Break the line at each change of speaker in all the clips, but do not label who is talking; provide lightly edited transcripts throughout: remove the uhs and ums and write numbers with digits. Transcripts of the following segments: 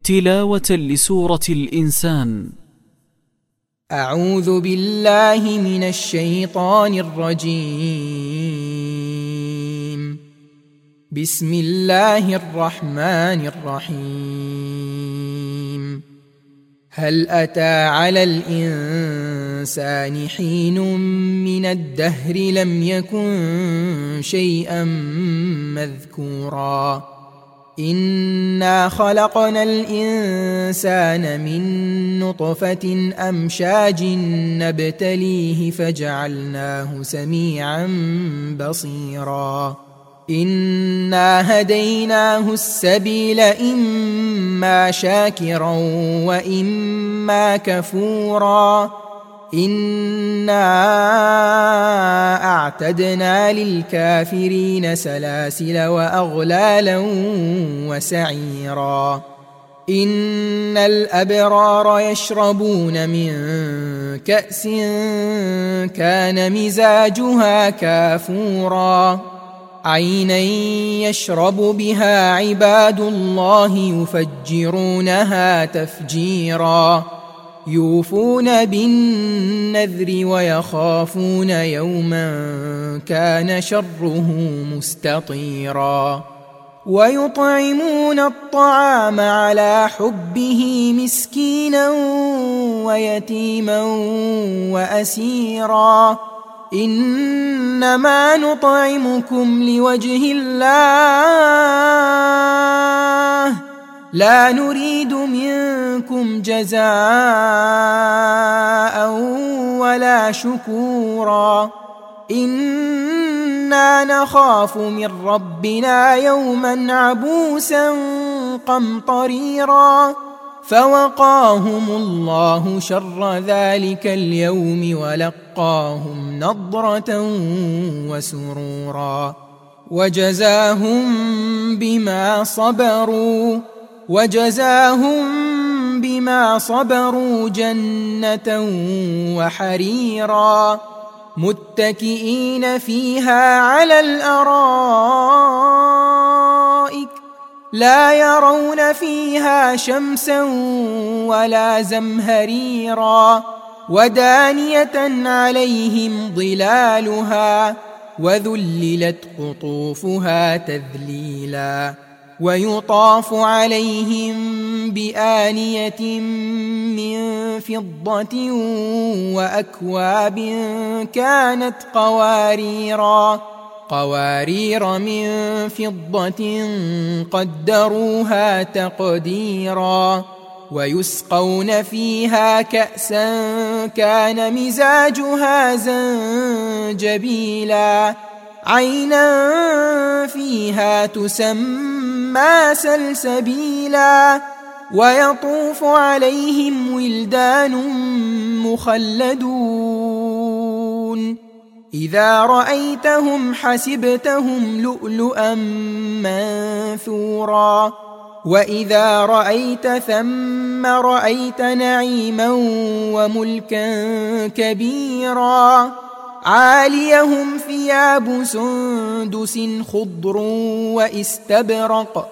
تلاوة لسورة الإنسان.
أعوذ بالله من الشيطان الرجيم. بسم الله الرحمن الرحيم. هل أتى على الإنسان حين من الدهر لم يكن شيئا مذكورا إنا خلقنا الإنسان من نطفة أمشاج نبتليه فجعلناه سميعا بصيرا إنا هديناه السبيل إما شاكرا وإما كفورا إنا أعتدنا للكافرين سلاسل وأغلالا وسعيرا إن الأبرار يشربون من كأس كان مزاجها كافورا عينا يشرب بها عباد الله يفجرونها تفجيرا يوفون بالنذر ويخافون يوما كان شره مستطيرا ويطعمون الطعام على حبه مسكينا ويتيما وأسيرا إنما نطعمكم لوجه الله لا نريد منكم جزاء ولا شكورا إنا نخاف من ربنا يوما عبوسا قمطريرا فوقاهم الله شر ذلك اليوم ولقاهم نضرة وسرورا وجزاهم بما صبروا جنة وحريرا متكئين فيها على الأرائك لا يرون فيها شمسا ولا زمهريرا ودانية عليهم ظلالها وذللت قطوفها تذليلا ويطاف عليهم بآنية من فضة وأكواب كانت قوارير من فضة قدروها تقديرا ويسقون فيها كأسا كان مزاجها زنجبيلا عينا فيها تسمى سلسبيلا ويطوف عليهم ولدان مخلدون إذا رأيتهم حسبتهم لؤلؤا منثورا وإذا رأيت ثم رأيت نعيما وملكا كبيرا عاليهم ثياب سندس خضر واستبرق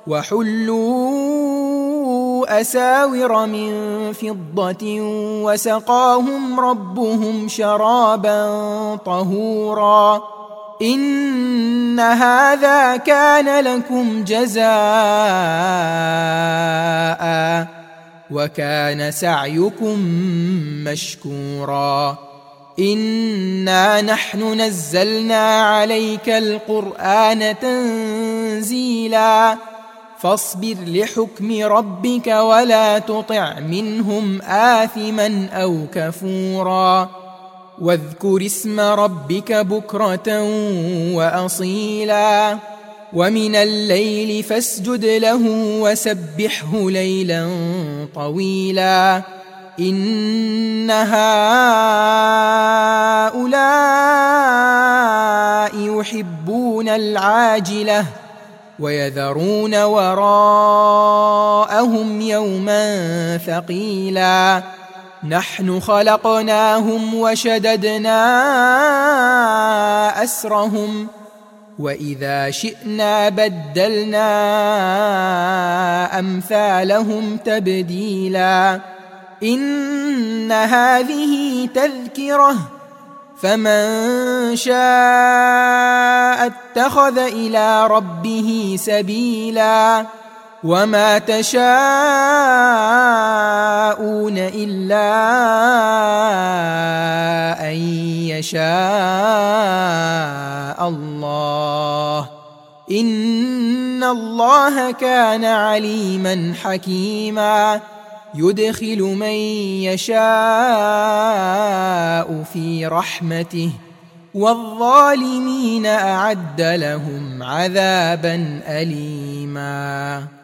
وحلوا أساور من فضة وسقاهم ربهم شرابا طهورا إن هذا كان لكم جزاء وكان سعيكم مشكورا إنا نحن نزلنا عليك القرآن تنزيلا فاصبر لحكم ربك ولا تطع منهم آثما أو كفورا واذكر اسم ربك بكرة وأصيلا ومن الليل فاسجد له وسبحه ليلا طويلا إن هؤلاء يحبون العاجلة ويذرون وراءهم يوما ثقيلا نحن خلقناهم وشددنا أسرهم وإذا شئنا بدلنا أمثالهم تبديلا إن هذه تذكرة فمن شاء اتخذ إلى ربه سبيلا وما تشاءون إلا أن يشاء الله إن الله كان عليما حكيما يدخل من يشاء في رحمته والظالمين أعد لهم عذابا أليما